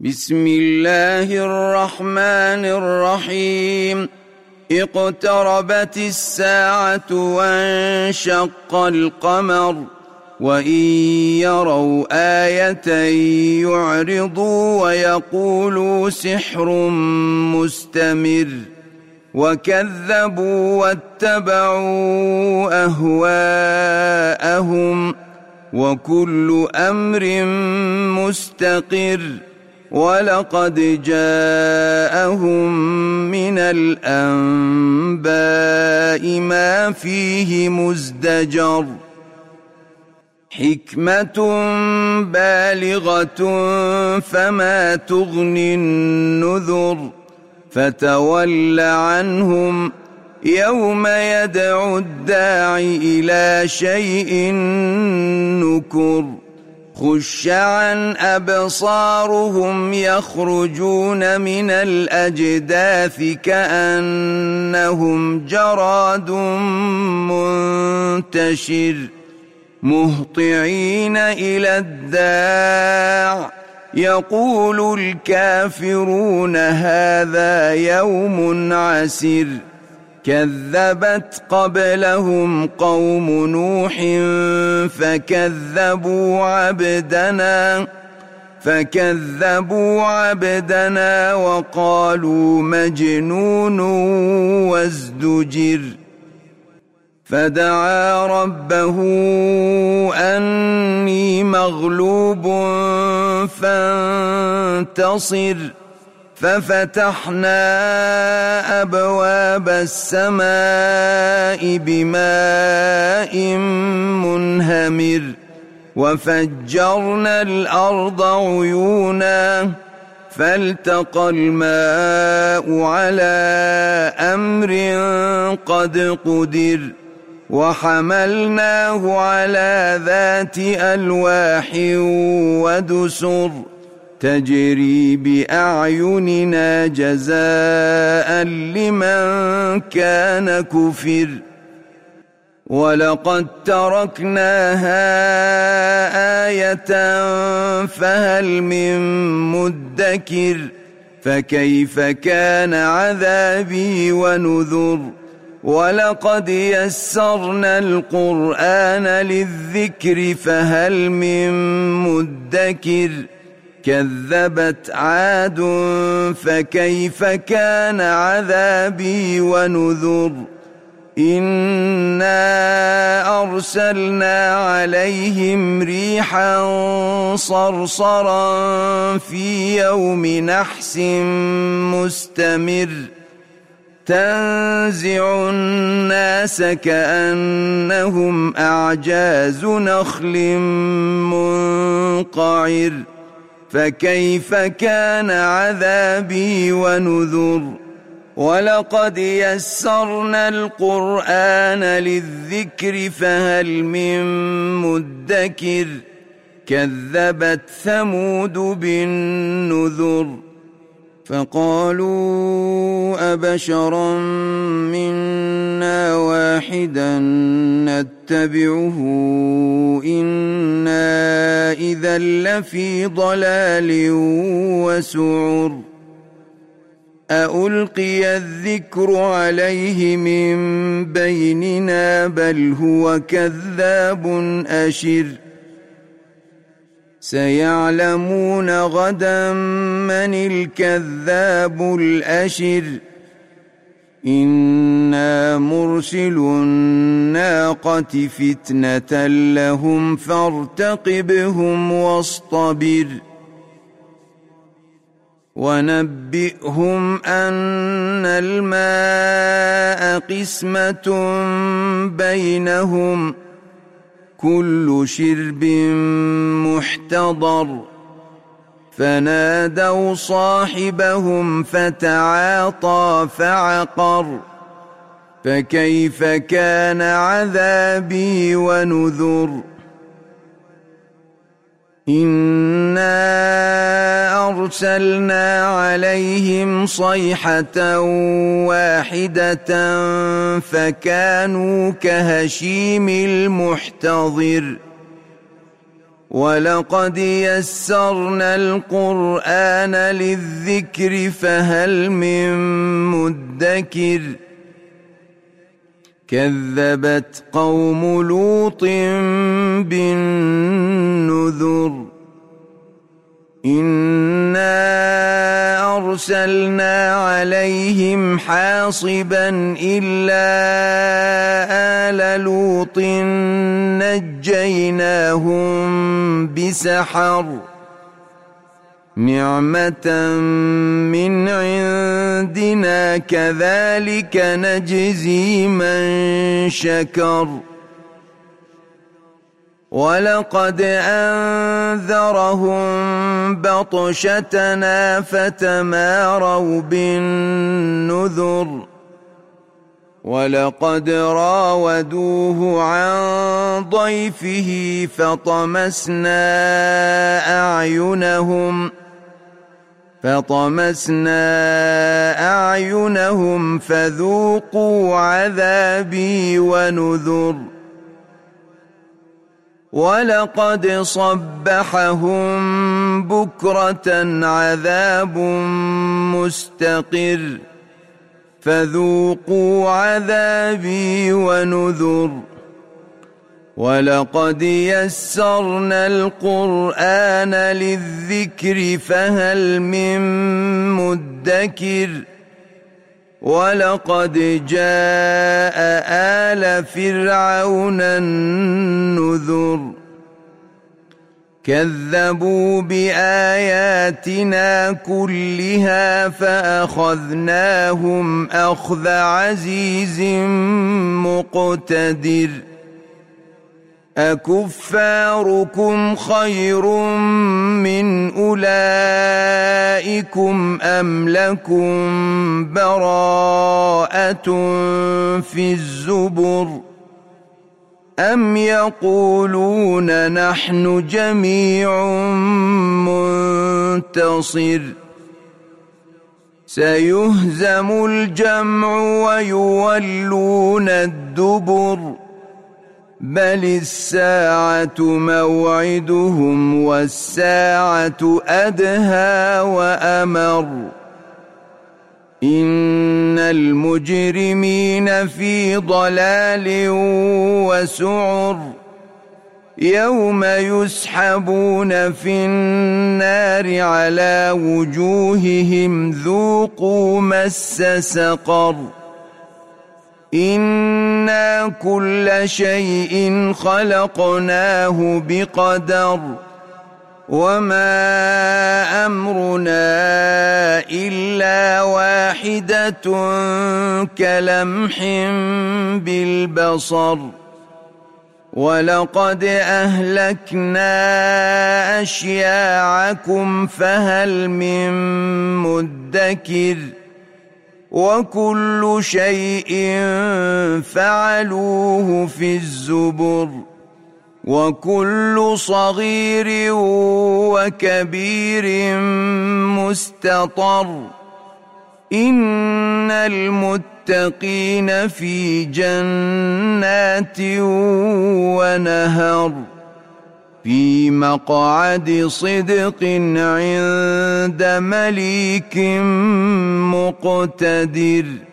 بسم الله الرحمن الرحيم. اقتربت الساعة وانشق القمر وإن يروا آية يعرضوا ويقولوا سحر مستمر وكذبوا واتبعوا أهواءهم وكل أمر مستقر ولقد جاءهم من الأنباء ما فيه مزدجر حكمة بالغة فما تغني النذر فتول عنهم يوم يدعو الداعي إلى شيء نكر خش عن أبصارهم يخرجون من الأجداث كأنهم جراد منتشر مهطعين إلى الداع يقول الكافرون هذا يوم عسر كذبت قبلهم قوم نوح فكذبوا عبدنا وقالوا مجنون وازدجر فدعا ربه أني مغلوب فانتصر ففتحنا أبواب السماء بماء منهمر وفجرنا الأرض عيونا فالتقى الماء على أمر قد قدر وحملناه على ذات ألواح ودسر تجري بأعيننا جزاء لمن كان كفر ولقد تركناها آية فهل من مدكر فكيف كان عذابي ونذر ولقد يسرنا القرآن للذكر فهل من مدكر كذبت عاد فكيف كان عذابي ونذر إنا أرسلنا عليهم ريحا صرصرا في يوم نحس مستمر تنزع الناس كأنهم أعجاز نخل منقعر فكيف كان عذابي ونذر ولقد يسرنا القرآن للذكر فهل من مدكر كذبت ثمود بالنذر فقالوا أبشرا منا واحدا نتبعه إنا إذا لفي ضلال وسعر أألقي الذكر عليه من بيننا بل هو كذاب أشر سيعلمون غدا من الكذاب الأشر إنا مرسل الناقة فتنة لهم فارتقبهم واصطبر ونبئهم أن الماء قسمة بينهم كل شرب محتضر فنادوا صاحبهم فتعاطى فعقر فكيف كان عذابي ونذر إنا أرسلنا عليهم صيحة واحدة فكانوا كهشيم المحتضر ولقد يسرنا القرآن للذكر فهل من مدكر كذبت قوم لوط بالنذر إنا أرسلنا عليهم حاصبا إلا آل لوط نجيناهم بسحر نعمة من عندنا كذلك نجزي من شكر ولقد أنذرهم بطشتنا فتماروا بالنذر ولقد راودوه عن ضيفه فطمسنا أعينهم فذوقوا عذابي ونذر ولقد صبحهم بكرة عذاب مستقر فذوقوا عذابي ونذر ولقد يسرنا القرآن للذكر فهل من مدكر ولقد جاء آل فرعون النذر كذبوا بآياتنا كلها فأخذناهم أخذ عزيز مقتدر أكفاركم خير من أولئكم أم لكم براءة في الزبر أم يقولون نحن جميع منتصر سيهزم الجمع ويولون الدبر بل الساعة موعدهم والساعة أدهى وأمر إن المجرمين في ضلال وسعر يوم يسحبون في النار على وجوههم ذوقوا مس سقر إنا كل شيء خلقناه بقدر وما أمرنا إلا واحدة كلمح بالبصر ولقد أهلكنا أشياعكم فهل من مدكر وكل شيء فعلوه في الزبر وكل صغير وكبير مستطر إن المتقين في جنات ونهر في مقعد صدق عند مليك مقتدر.